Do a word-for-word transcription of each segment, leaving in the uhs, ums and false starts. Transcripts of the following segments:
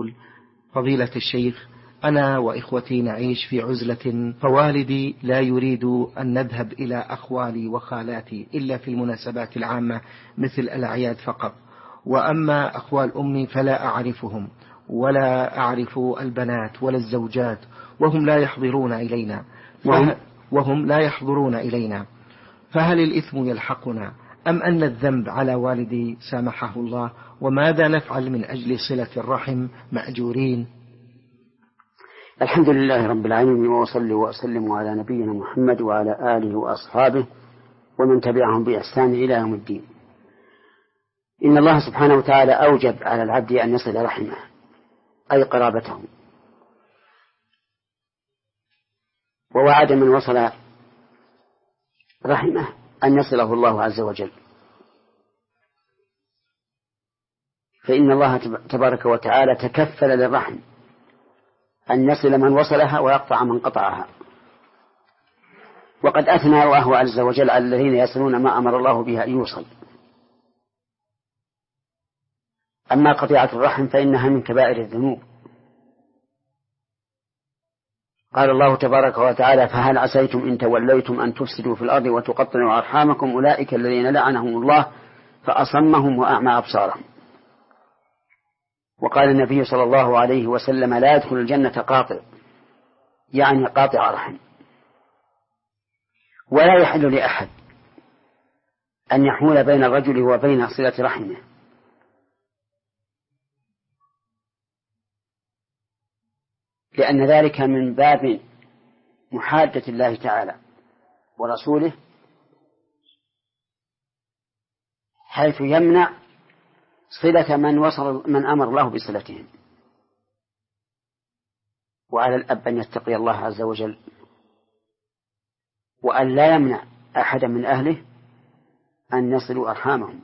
يقول: فضيلة الشيخ، أنا وإخوتي نعيش في عزلة، فوالدي لا يريد أن نذهب إلى أخوالي وخالاتي إلا في المناسبات العامة مثل الأعياد فقط، وأما أخوال أمي فلا أعرفهم ولا أعرف البنات ولا الزوجات، وهم لا يحضرون إلينا فه... وهم لا يحضرون إلينا فهل الإثم يلحقنا أم أن الذنب على والدي سامحه الله؟ وماذا نفعل من أجل صلة الرحم مأجورين؟ الحمد لله رب العالمين، وأصلي وأسلم على نبينا محمد وعلى آله وأصحابه ومن تبعهم بإحسان إلى يوم الدين. إن الله سبحانه وتعالى أوجب على العبد أن يصل رحمه أي قرابته، ووعد من وصل رحمه أن يصله الله عز وجل، فإن الله تبارك وتعالى تكفل للرحم أن يصل من وصلها ويقطع من قطعها، وقد أثنى الله عز وجل على الذين يصلون ما أمر الله بها أن يوصل. أما قطيعة الرحم فإنها من كبائر الذنوب. قال الله تبارك وتعالى: فهل عسيتم إن توليتم أن تفسدوا في الأرض وتقطعوا أرحامكم أولئك الذين لعنهم الله فأصمهم وأعمى أبصارهم. وقال النبي صلى الله عليه وسلم: لا يدخل الجنة قاطع، يعني قاطع رحم. ولا يحل لأحد أن يحول بين الرجل وبين صلة رحمه، لأن ذلك من باب محادة الله تعالى ورسوله، حيث يمنع صلة من وصل من أمر الله بصلتهم. وعلى الأب أن يتقي الله عز وجل، وأن لا يمنع أحدا من أهله أن يصلوا أرحامهم.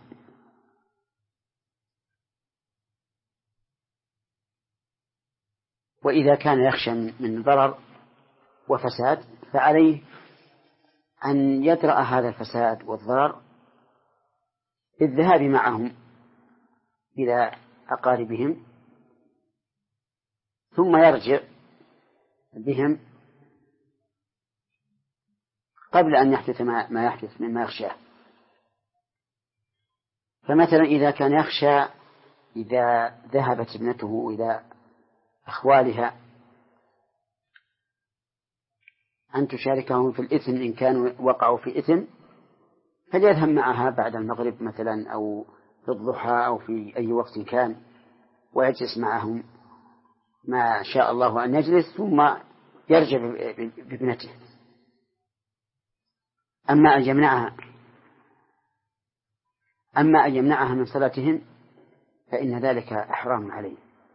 وإذا كان يخشى من ضرر وفساد فعليه أن يدرأ هذا الفساد والضرر بالذهاب معهم إلى أقاربهم، ثم يرجع بهم قبل أن يحدث ما يحدث مما يخشاه. فمثلا إذا كان يخشى إذا ذهبت ابنته إلى أخوالها أن تشاركهم في الإثم إن كانوا وقعوا في إثم، فليذهب معها بعد المغرب مثلا أو في الضحى أو في أي وقت كان، ويجلس معهم ما شاء الله أن يجلس، ثم يرجع بابنته. أما أن يمنعها أما أن يمنعها من صلاتهم فإن ذلك إحرام عليه.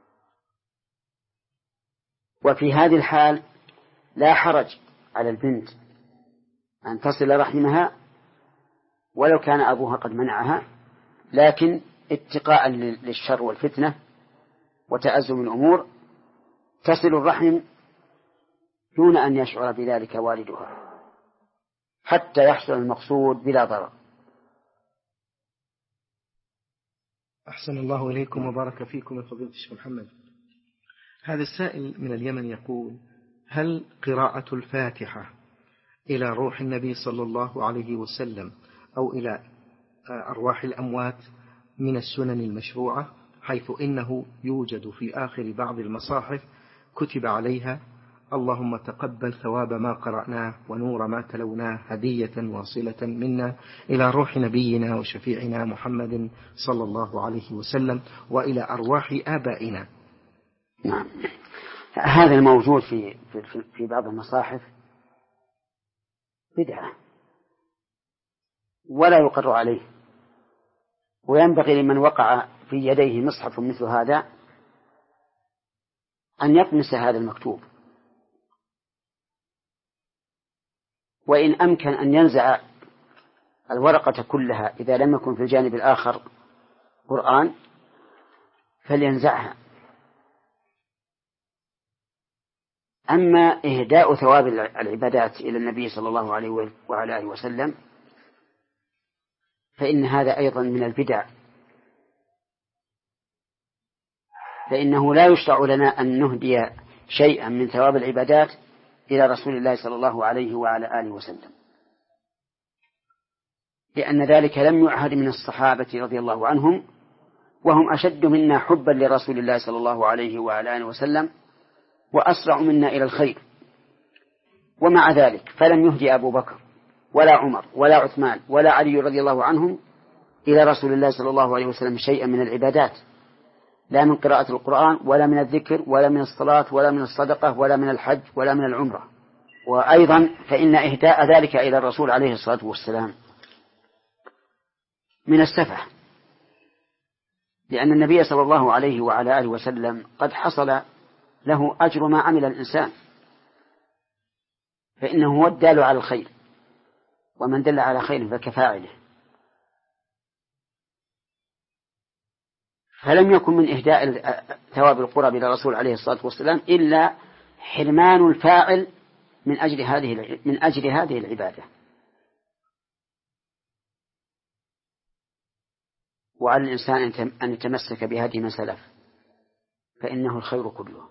وفي هذه الحال لا حرج على البنت أن تصل رحمها ولو كان أبوها قد منعها، لكن اتقاء للشر والفتنة وتأزم الأمور تصل الرحم دون أن يشعر بذلك والدها حتى يحصل المقصود بلا ضرر. أحسن الله إليكم وبارك فيكم يا فضيلة الشيخ محمد. هذا السائل من اليمن يقول: هل قراءة الفاتحة إلى روح النبي صلى الله عليه وسلم أو إلى أرواح الأموات من السنن المشروعة، حيث إنه يوجد في آخر بعض المصاحف كتب عليها: اللهم تقبل ثواب ما قرأناه ونور ما تلوناه هدية واصلة منا إلى روح نبينا وشفيعنا محمد صلى الله عليه وسلم وإلى أرواح آبائنا؟ نعم، هذا الموجود في في في بعض المصاحف بدعة ولا يقر عليه، وينبغي لمن وقع في يديه مصحف مثل هذا أن يطمس هذا المكتوب، وإن أمكن أن ينزع الورقة كلها إذا لم يكن في الجانب الآخر قرآن فلينزعها. أما إهداء ثواب العبادات إلى النبي صلى الله عليه وعلى آله وسلم فإن هذا أيضا من البدع فإنه لا يشرع لنا أن نهدي شيئا من ثواب العبادات إلى رسول الله صلى الله عليه وعلى آله وسلم، لأن ذلك لم يعهد من الصحابة رضي الله عنهم، وهم أشد منا حبا لرسول الله صلى الله عليه وعلى آله وسلم وأسرع منا إلى الخير. ومع ذلك فلم يهدي أبو بكر ولا عمر ولا عثمان ولا علي رضي الله عنهم إلى رسول الله صلى الله عليه وسلم شيئا من العبادات، لا من قراءة القرآن ولا من الذكر ولا من الصلاة ولا من الصدقة ولا من الحج ولا من العمرة. وأيضا فإن إهداء ذلك إلى الرسول عليه الصلاة والسلام من السفة، لأن النبي صلى الله عليه وعلى آله وسلم قد حصل له أجر ما عمل الإنسان، فإنه هو الدال على الخير، ومن دل على خير فكفاعله. فلم يكن من إهداء ثواب القرب إلى الرسول عليه الصلاة والسلام إلا حرمان الفاعل من أجل هذه من أجل هذه العبادة. وعلى الإنسان أن يتمسك بهدي من سلف، فإنه الخير كله.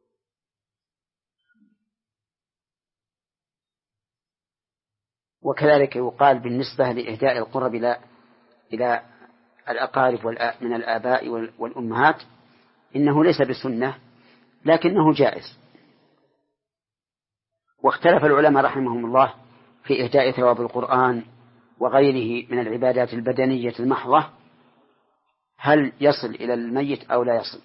وكذلك يقال بالنسبة لإهداء القرب إلى إلى الأقارب من الآباء والأمهات إنه ليس بسنة لكنه جائز. واختلف العلماء رحمهم الله في إهداء ثواب القرآن وغيره من العبادات البدنية المحضة، هل يصل إلى الميت أو لا يصل.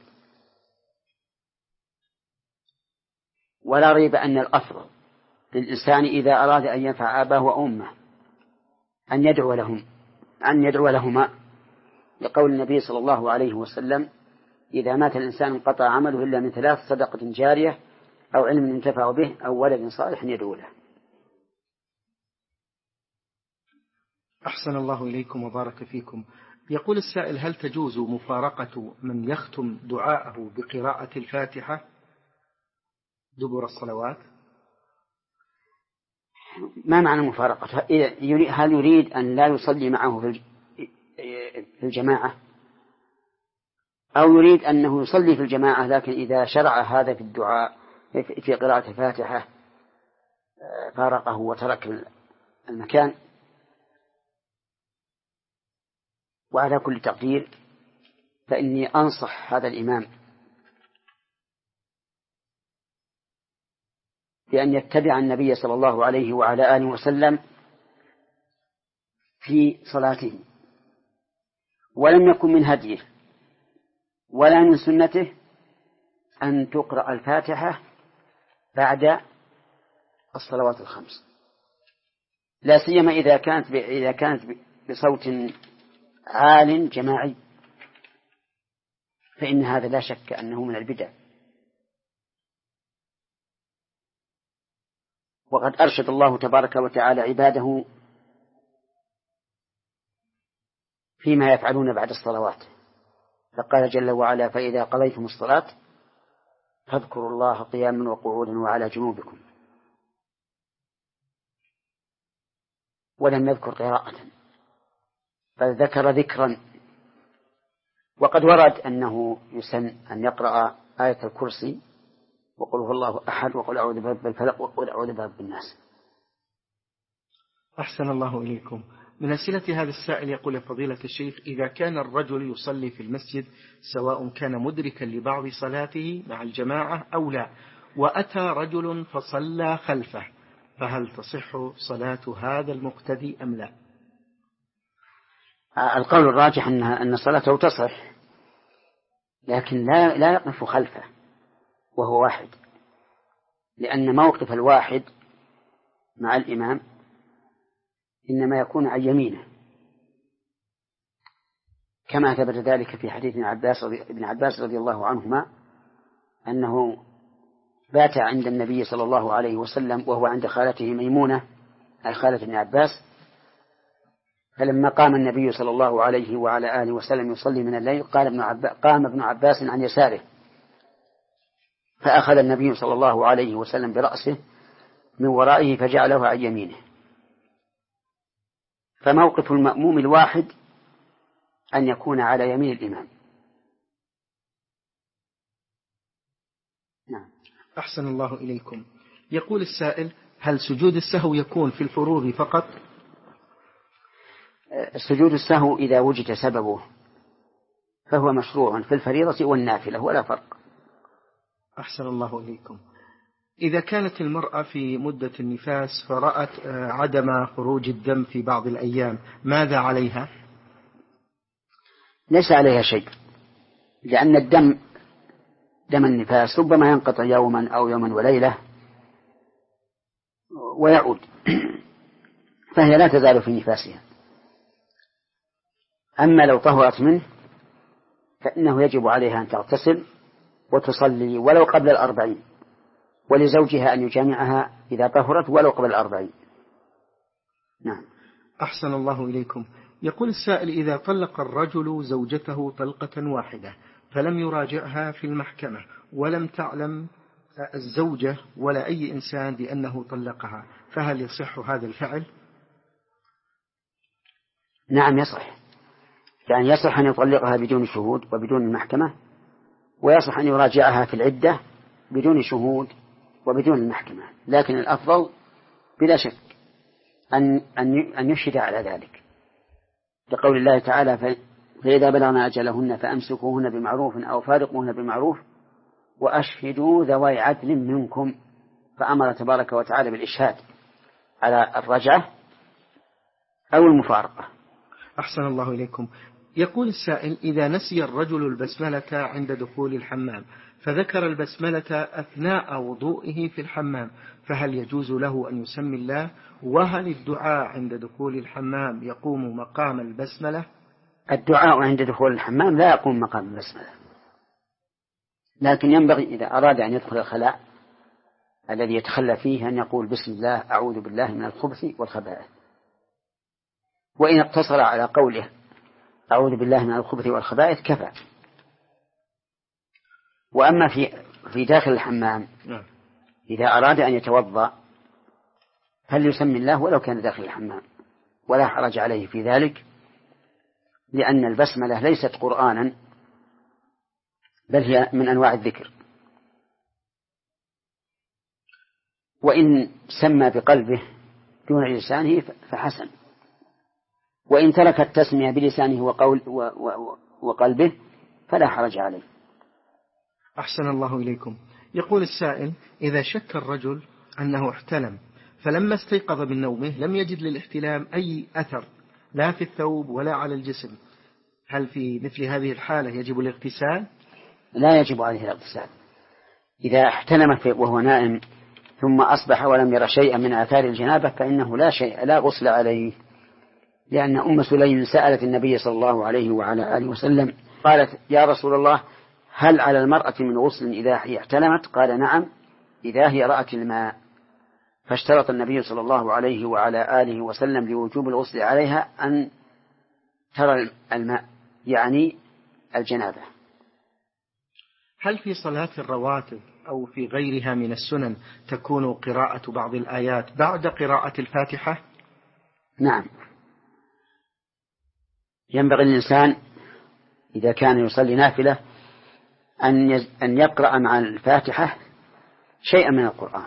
ولا ريب أن الأفضل للإنسان إذا أراد أن ينفع آباه وأمه أن يدعو لهم أن يدعو لهما، لقول النبي صلى الله عليه وسلم: إذا مات الإنسان انقطع عمله إلا من ثلاث: صدقة جارية أو علم ينتفع به أو ولد صالح يدعو له. أحسن الله إليكم وبارك فيكم. يقول السائل: هل تجوز مفارقة من يختم دعاءه بقراءة الفاتحة دبر الصلوات؟ ما معنى مفارقة؟ هل يريد أن لا يصلي معه في الجماعة، أو يريد أنه يصلي في الجماعة لكن إذا شرع هذا في الدعاء في قراءة الفاتحة فارقه وترك المكان؟ وعلى كل تقدير فإني أنصح هذا الإمام بأن يتبع النبي صلى الله عليه وعلى آله وسلم في صلاته، ولم يكن من هديه ولا من سنته أن تقرأ الفاتحة بعد الصلوات الخمس، لا سيما إذا كانت إذا كانت بصوت عال جماعي، فإن هذا لا شك أنه من البدع. وقد أرشد الله تبارك وتعالى عباده فيما يفعلون بعد الصلوات، فقال جل وعلا: فإذا قضيتم الصلاة فاذكروا الله قياما وقعودا وعلى جنوبكم. ولم يذكر قراءة، بل ذكر ذكرا. وقد ورد أنه يسن أن يقرأ آية الكرسي وقل هو الله أحد وقل أعوذ برب الفلق وقل أعوذ برب الناس. أحسن الله إليكم. من أسئلة هذا السائل يقول: فضيلة الشيخ، إذا كان الرجل يصلي في المسجد سواء كان مدركا لبعض صلاته مع الجماعة أو لا، وأتى رجل فصلى خلفه، فهل تصح صلاة هذا المقتدي أم لا؟ القول الراجح أن صلاته تصح، لكن لا لا يقف خلفه وهو واحد، لأن موقف الواحد مع الإمام إنما يكون عن يمينه، كما ثبت ذلك في حديث ابن عباس رضي, ابن عباس رضي الله عنهما أنه بات عند النبي صلى الله عليه وسلم وهو عند خالته ميمونة أي خالة ابن عباس، فلما قام النبي صلى الله عليه وعلى آله وسلم يصلي من الليل قال ابن عباس قام ابن عباس عن يساره، فأخذ النبي صلى الله عليه وسلم برأسه من ورائه فجعله عن يمينه. فموقف المأموم الواحد أن يكون على يمين الإمام، نعم. أحسن الله إليكم. يقول السائل: هل سجود السهو يكون في الفروض فقط؟ سجود السهو إذا وجد سببه فهو مشروع في الفريضة والنافلة ولا فرق. أحسن الله إليكم. إذا كانت المرأة في مدة النفاس فرأت عدم خروج الدم في بعض الأيام ماذا عليها؟ ليس عليها شيء، لأن الدم دم النفاس ربما ينقطع يوما أو يوما وليلة ويعود فهي لا تزال في نفاسها. أما لو طهرت منه فإنه يجب عليها أن تغتسل وتصلي ولو قبل الأربعين، ولزوجها أن يجامعها إذا طهرت ولو قبل الأربعين. نعم. أحسن الله إليكم. يقول السائل: إذا طلق الرجل زوجته طلقة واحدة فلم يراجعها في المحكمة ولم تعلم الزوجة ولا أي إنسان بأنه طلقها، فهل يصح هذا الفعل؟ نعم يصح، يعني يصح أن يطلقها بدون شهود وبدون المحكمة، ويصح أن يراجعها في العدة بدون شهود وبدون المحكمة، لكن الأفضل بلا شك أن أن يشهد على ذلك، لقول الله تعالى: فإذا بلغنا أجلهن فأمسكوهن بمعروف أو فارقوهن بمعروف وأشهدوا ذوي عدل منكم، فأمر تبارك وتعالى بالإشهاد على الرجعة أو المفارقة. أحسن الله إليكم. يقول السائل: إذا نسي الرجل البسملة عند دخول الحمام فذكر البسملة أثناء وضوئه في الحمام، فهل يجوز له أن يسمي الله؟ وهل الدعاء عند دخول الحمام يقوم مقام البسملة؟ الدعاء عند دخول الحمام لا يقوم مقام البسملة، لكن ينبغي إذا أراد أن يدخل الخلاء الذي يتخلى فيه أن يقول: بسم الله أعوذ بالله من الخبث والخبائث. وإن اقتصر على قوله أعوذ بالله من الخبث والخبائث كفى. وأما في في داخل الحمام إذا أراد أن يتوضأ فليسمي الله ولو كان داخل الحمام، ولا حرج عليه في ذلك، لأن البسملة ليست قرآنا بل هي من أنواع الذكر. وإن سمى بقلبه دون لسانه فحسن، وإن ترك التسمية بلسانه وقول وقلبه فلا حرج عليه. أحسن الله إليكم. يقول السائل: إذا شك الرجل أنه احتلم فلما استيقظ من نومه لم يجد للاحتلام أي أثر لا في الثوب ولا على الجسم، هل في مثل هذه الحالة يجب الاغتسال؟ لا يجب عليه الاغتسال. إذا احتلم وهو نائم ثم أصبح ولم يرى شيئا من آثار الجنابة فإنه لا شيء لا غسل عليه، لأن أم سليم سألت النبي صلى الله عليه وعلى آله وسلم قالت: يا رسول الله، هل على المرأة من غسل إذا هي احتلمت؟ قال: نعم، إذا هي رأت الماء. فاشترط النبي صلى الله عليه وعلى آله وسلم لوجوب الغسل عليها أن ترى الماء، يعني الجنابة. هل في صلاة الرواتب أو في غيرها من السنن تكون قراءة بعض الآيات بعد قراءة الفاتحة؟ نعم، ينبغي الإنسان إذا كان يصلي نافلة أن أن يقرأ مع الفاتحة شيئا من القرآن.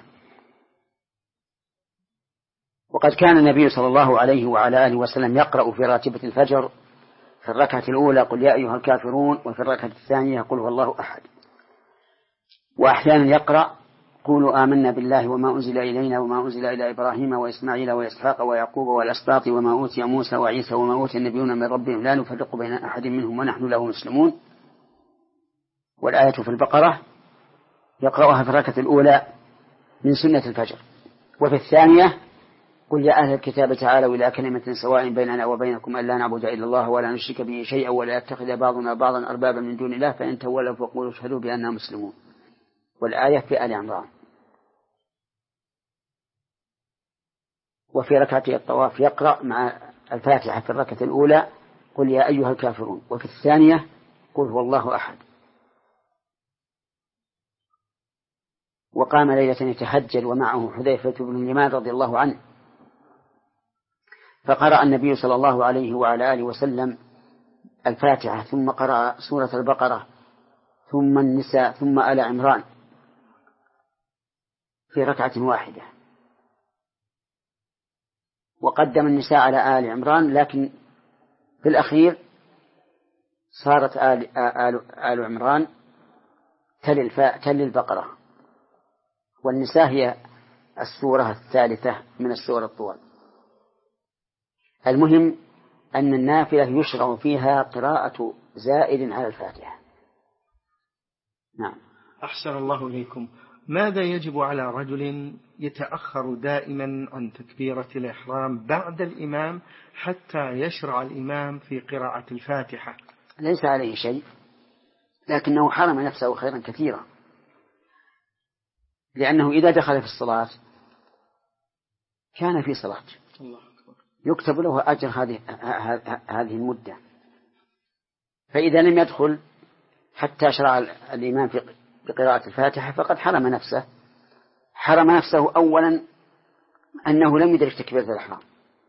وقد كان النبي صلى الله عليه وعلى آله وسلم يقرأ في راتبة الفجر في الركعة الأولى قل يا أيها الكافرون، وفي الركعة الثانية قل هو الله أحد، وأحيانا يقرأ قولوا آمنا بالله وما أنزل إلينا وما أنزل إلى إبراهيم وإسماعيل وإسحاق ويعقوب والأسباط وما أوتي موسى وعيسى وما أوتي النبيون من ربهم لا نفرق بين أحد منهم ونحن له مسلمون. والآية في البقرة يقرأها في الركعة الأولى من سنة الفجر، وفي الثانية قل يا أهل الكتاب تعالوا إلى كلمة سواء بيننا وبينكم ألا نعبد إلا الله ولا نشرك به شيئا ولا يتخذ بعضنا بعضا أربابا من دون الله فإن تولوا فقولوا اشهدوا بأننا مسلمون. والآية في آل عمران. وفي ركعة الطواف يقرأ مع الفاتحة في الركعة الأولى قل يا أيها الكافرون، وفي الثانية قل هو الله أحد. وقام ليلة يتهجد ومعه حذيفة بن اليمان رضي الله عنه، فقرأ النبي صلى الله عليه وعلى آله وسلم الفاتحة ثم قرأ سورة البقرة ثم النساء ثم آل عمران في ركعة واحدة، وقدم النساء على آل عمران، لكن في الأخير صارت آل, آل, آل عمران تل, تل البقرة، والنساء هي السورة الثالثة من السور الطوال. المهم أن النافلة يشرع فيها قراءة زائد على الفاتحة. نعم. أحسن الله إليكم. ماذا يجب على رجل يتأخر دائما عن تكبيرة الإحرام بعد الإمام حتى يشرع الإمام في قراءة الفاتحة؟ ليس عليه شيء، لكنه حرم نفسه خيرا كثيرا، لأنه إذا دخل في الصلاة كان في صلاة يكتب له أجر هذه هذه المدة، فإذا لم يدخل حتى شرع الإمام في بقراءة الفاتحة فقد حرم نفسه. حرم نفسه أولا أنه لم يدرك تكبيرة الإحرام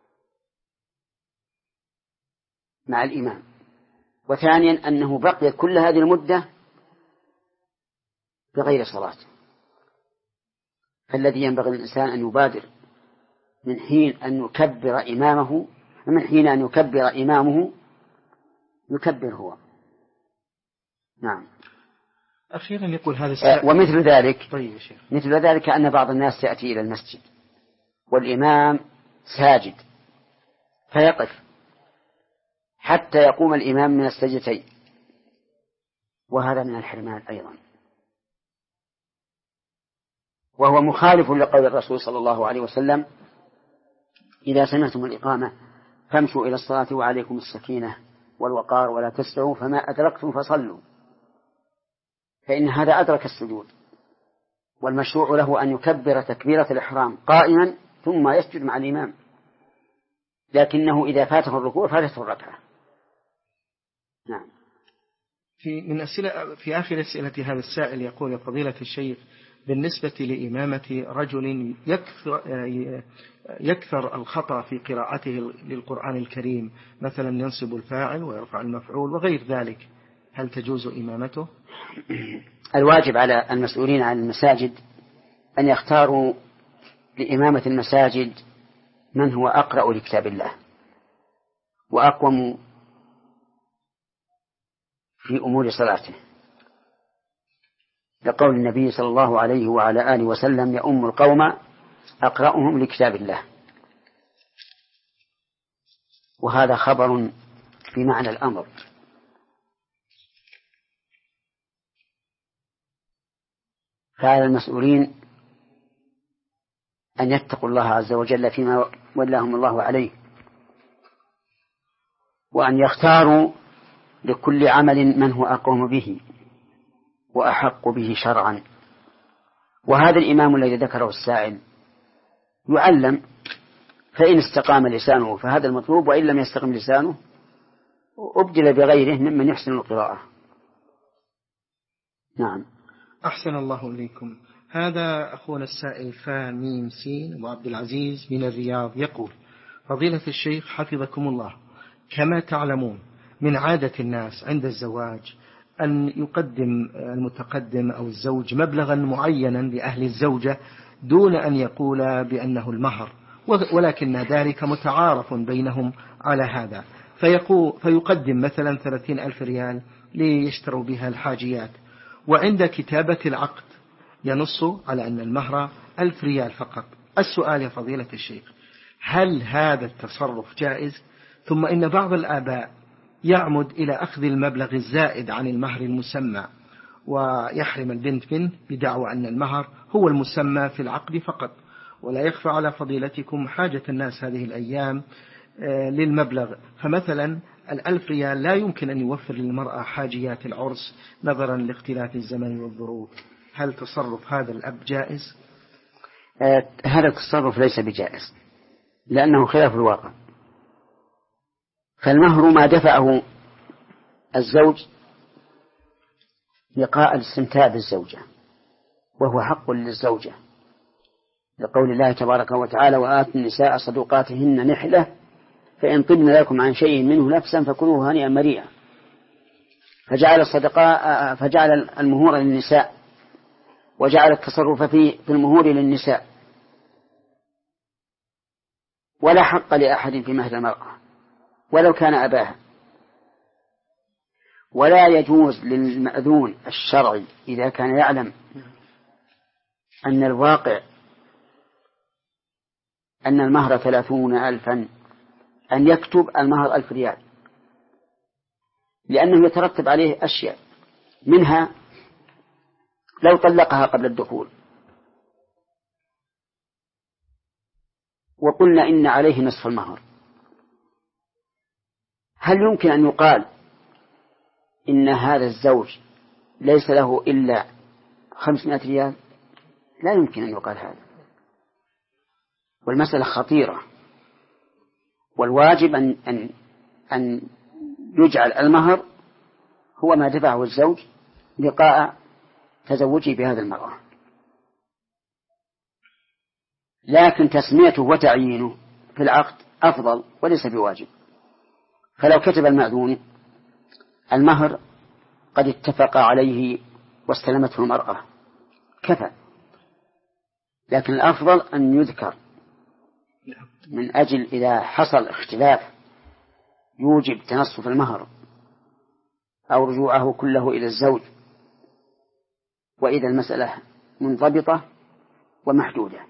مع الإمام، وثانيا أنه بقي كل هذه المدة بغير صلاة. فالذي ينبغي للإنسان أن يبادر من حين أن يكبر إمامه، ومن حين أن يكبر إمامه يكبر هو. نعم. أخيرا يقول هذا السائل ومثل ذلك طيب يا شيخ. مثل ذلك أن بعض الناس يأتي إلى المسجد والإمام ساجد فيقف حتى يقوم الإمام من السجدتين، وهذا من الحرمان أيضا، وهو مخالف لقول الرسول صلى الله عليه وسلم: إذا سمعتم الإقامة فامشوا إلى الصلاة وعليكم السكينة والوقار ولا تسرعوا، فما أدركتم فصلوا. فإن هذا أدرك السجود، والمشروع له أن يكبر تكبيرة الإحرام قائما ثم يسجد مع الإمام، لكنه إذا فاته الركوع فاتته الركعة. نعم. في من أسئلة في آخر أسئلة هذا السائل يقول: يا فضيلة الشيخ، بالنسبة لإمامة رجل يكثر, يكثر الخطأ في قراءته للقرآن الكريم، مثلا ينصب الفاعل ويرفع المفعول وغير ذلك، هل تجوز إمامته؟ الواجب على المسؤولين عن المساجد أن يختاروا لإمامة المساجد من هو أقرأ لكتاب الله وأقوم في أمور صلاته، لقول النبي صلى الله عليه وعلى آله وسلم: يؤم القوم أقرأهم لكتاب الله. وهذا خبر في معنى الأمر، فعلى المسؤولين أن يتقوا الله عز وجل فيما ولاهم الله عليه، وأن يختاروا لكل عمل من هو أقوم به وأحق به شرعا. وهذا الإمام الذي ذكره السائل يعلم، فإن استقام لسانه فهذا المطلوب، وإن لم يستقم لسانه أبدل بغيره ممن يحسن القراءة. نعم. أحسن الله إليكم. هذا أخونا السائل فاميم سين أبو عبد العزيز من الرياض يقول: فضيلة الشيخ حفظكم الله، كما تعلمون من عادة الناس عند الزواج أن يقدم المتقدم أو الزوج مبلغا معينا لأهل الزوجة دون أن يقول بأنه المهر، ولكن ذلك متعارف بينهم على هذا، فيقول فيقدم مثلا ثلاثين ألف ريال ليشتروا بها الحاجيات، وعند كتابة العقد ينص على أن المهر ألف ريال فقط. السؤال يا فضيلة الشيخ: هل هذا التصرف جائز؟ ثم إن بعض الآباء يعمد إلى أخذ المبلغ الزائد عن المهر المسمى ويحرم البنت منه بدعوى أن المهر هو المسمى في العقد فقط، ولا يخفى على فضيلتكم حاجة الناس هذه الأيام للمبلغ، فمثلا الألف ريال لا يمكن أن يوفر للمرأة حاجيات العرس نظرا لاختلاف الزمن والظروف. هل تصرف هذا الأب جائز؟ آه هذا التصرف ليس بجائز، لأنه خلاف الواقع. فالمهر ما دفعه الزوج لقاء الاستمتاع بالزوجة، وهو حق للزوجة، لقول الله تبارك وتعالى: وآتوا النساء صدقاتهن نحلة فإن طبن لكم عن شيء منه نفسا فكلوه هنيئا مريئا. فجعل الصدقاء فجعل المهور للنساء وجعل التصرف فيه في المهور للنساء، ولا حق لأحد في مهر المرأة ولو كان أباها. ولا يجوز للمأذون الشرعي إذا كان يعلم أن الواقع أن المهر ثلاثون ألفا أن يكتب المهر ألف ريال، لأنه يترتب عليه أشياء، منها لو طلقها قبل الدخول وقلنا إن عليه نصف المهر، هل يمكن أن يقال إن هذا الزوج ليس له إلا خمسمائة ريال؟ لا يمكن أن يقال هذا، والمسألة خطيرة. والواجب أن, أن, أن يجعل المهر هو ما دفعه الزوج لقاء تزوجه بهذا المرأة، لكن تسميته وتعيينه في العقد أفضل وليس بواجب. فلو كتب المأذون المهر قد اتفق عليه واستلمته المرأة كفى، لكن الأفضل أن يذكر من أجل إذا حصل اختلاف يوجب تنصف المهر أو رجوعه كله إلى الزوج، وإذا المسألة منضبطة ومحدودة.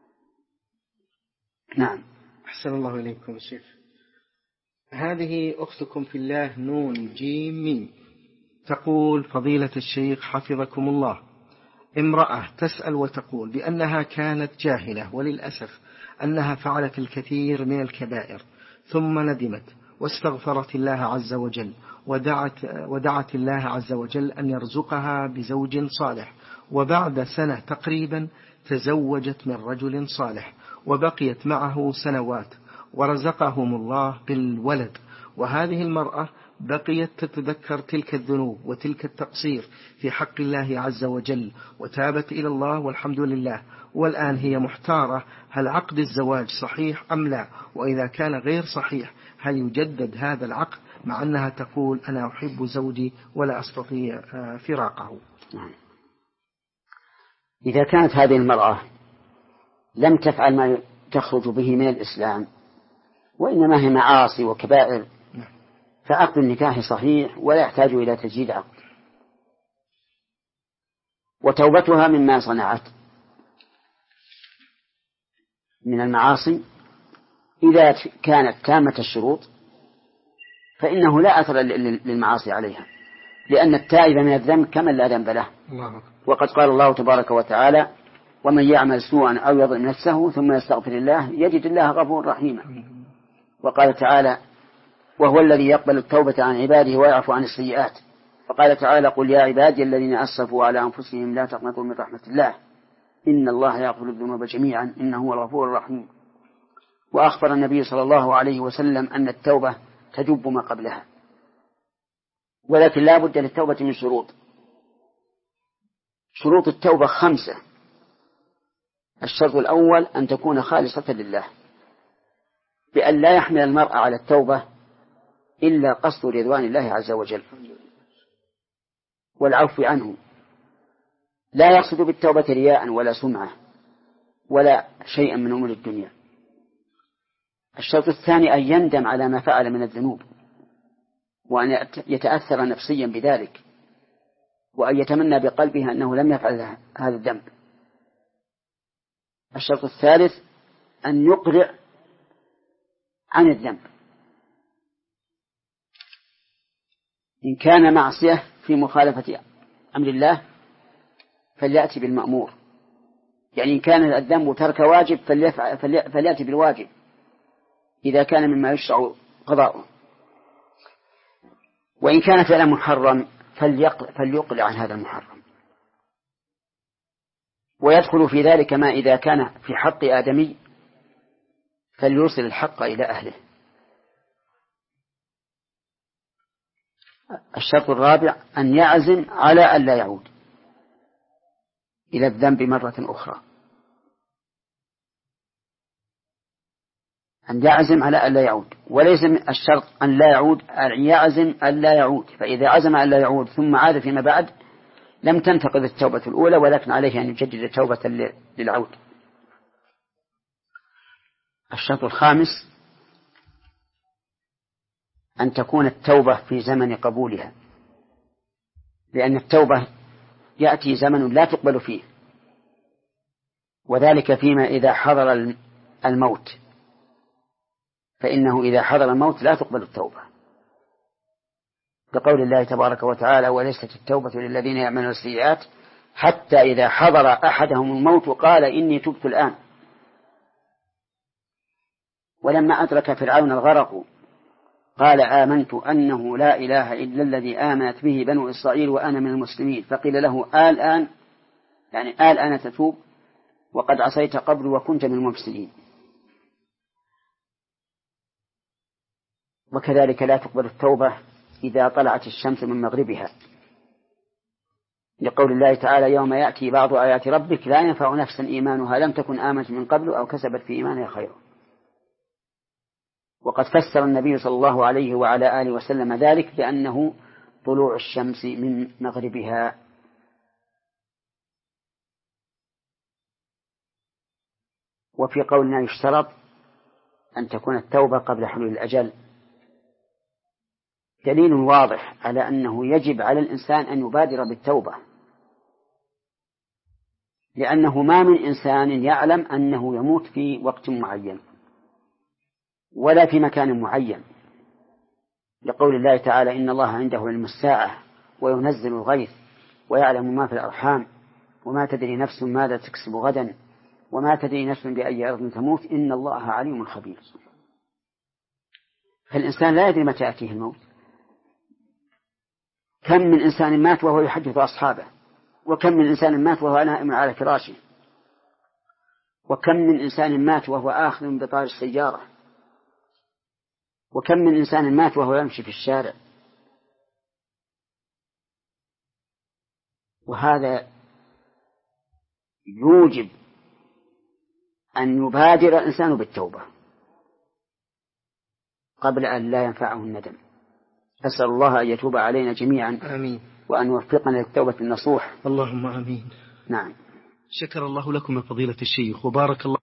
نعم. أحسن الله إليكم الشيخ. هذه أختكم في الله نون جيم ميم تقول: فضيلة الشيخ حفظكم الله، امرأة تسأل وتقول بأنها كانت جاهلة وللأسف أنها فعلت الكثير من الكبائر، ثم ندمت واستغفرت الله عز وجل ودعت, ودعت الله عز وجل أن يرزقها بزوج صالح، وبعد سنة تقريبا تزوجت من رجل صالح وبقيت معه سنوات ورزقهم الله بالولد، وهذه المرأة بقيت تتذكر تلك الذنوب وتلك التقصير في حق الله عز وجل وتابت إلى الله والحمد لله، والآن هي محتارة هل عقد الزواج صحيح أم لا، وإذا كان غير صحيح هل يجدد هذا العقد مع أنها تقول أنا أحب زوجي ولا أستطيع فراقه. إذا كانت هذه المرأة لم تفعل ما تخرج به من الإسلام وإنما هي معاصي وكبائر فعقد النكاح صحيح ولا يحتاج إلى تجديد عقد، وتوبتها مما صنعت من المعاصي إذا كانت تامة الشروط فإنه لا أثر للمعاصي عليها، لأن التائب من الذنب كمن لا ذنب له. وقد قال الله تبارك وتعالى: ومن يعمل سوءا أو يظلم نفسه ثم يستغفر الله يجد الله غفورا رحيما. وقال تعالى: وهو الذي يقبل التوبة عن عباده ويعفو عن السيئات. فقال تعالى: قل يا عبادي الذين أسرفوا على أنفسهم لا تقنطوا من رحمة الله إن الله يغفر الذنوب جميعا إنه هو الغفور الرحيم. وأخبر النبي صلى الله عليه وسلم أن التوبة تجب ما قبلها، ولكن لا بد للتوبة من شروط. شروط التوبة خمسة: الشرط الأول أن تكون خالصة لله، بأن لا يحمل المرء على التوبة إلا قصد رضوان الله عز وجل والعفو عنه، لا يقصد بالتوبة رياء ولا سمعة ولا شيئا من أمور الدنيا. الشرط الثاني أن يندم على ما فعل من الذنوب وأن يتأثر نفسيا بذلك وأن يتمنى بقلبه أنه لم يفعل هذا الذنب. الشرط الثالث أن يقرع عن الذنب، إن كان معصية في مخالفة أمر الله فليأتي بالمأمور، يعني إن كان الذنب ترك واجب فليأتي بالواجب إذا كان مما يشرع قضاؤه، وإن كان فعلا محرم فليقلع عن هذا المحرم. ويدخل في ذلك ما إذا كان في حق آدمي فليوصل الحق إلى أهله. الشرط الرابع أن يعزم على أن لا يعود إلى الذنب مرة أخرى، أن يعزم على أن لا يعود، وليس الشرط أن لا يعود، أن يعزم أن لا يعود. فإذا عزم أن لا يعود ثم عاد فيما بعد لم تنتقض التوبة الأولى، ولكن عليه أن يجدد توبة للعود. الشرط الخامس أن تكون التوبة في زمن قبولها، لأن التوبة يأتي زمن لا تقبل فيه، وذلك فيما إذا حضر الموت، فإنه إذا حضر الموت لا تقبل التوبة، كقول الله تبارك وتعالى: وليست التوبة للذين يعملون السيئات حتى إذا حضر أحدهم الموت قال إني تبت الآن. ولما أدرك فرعون الغرق قال: آمنت أنه لا إله إلا الذي آمنت به بنو إسرائيل وأنا من المسلمين. فقيل له: الآن يعني الآن تتوب وقد عصيت قبل وكنت من المفسدين. وكذلك لا تقبل التوبة إذا طلعت الشمس من مغربها، لقول الله تعالى: يوم يأتي بعض آيات ربك لا ينفع نفسا إيمانها لم تكن آمنت من قبل أو كسبت في إيمانها خيرا. وقد فسر النبي صلى الله عليه وعلى آله وسلم ذلك بأنه طلوع الشمس من مغربها. وفي قولنا يشترط أن تكون التوبة قبل حلول الأجل دليل واضح على أنه يجب على الإنسان أن يبادر بالتوبة، لأنه ما من إنسان يعلم أنه يموت في وقت معين ولا في مكان معين، لقول الله تعالى: إن الله عنده علم الساعة وينزل الغيث ويعلم ما في الأرحام وما تدري نفس ماذا تكسب غدا وما تدري نفس بأي أرض تموت إن الله عليم خبير. فالإنسان لا يدري متى يأتيه الموت. كم من إنسان مات وهو يحدث أصحابه، وكم من إنسان مات وهو نائم على فراشه، وكم من إنسان مات وهو آخذ بطار السيارة، وكم من إنسان مات وهو يمشي في الشارع. وهذا يوجب أن يبادر الإنسان بالتوبة قبل أن لا ينفعه الندم. أسأل الله أن يتوب علينا جميعا. آمين. وأن يوفقنا للتوبة النصوح. اللهم آمين. نعم. شكر الله لكم من فضيلة الشيخ وبارك الله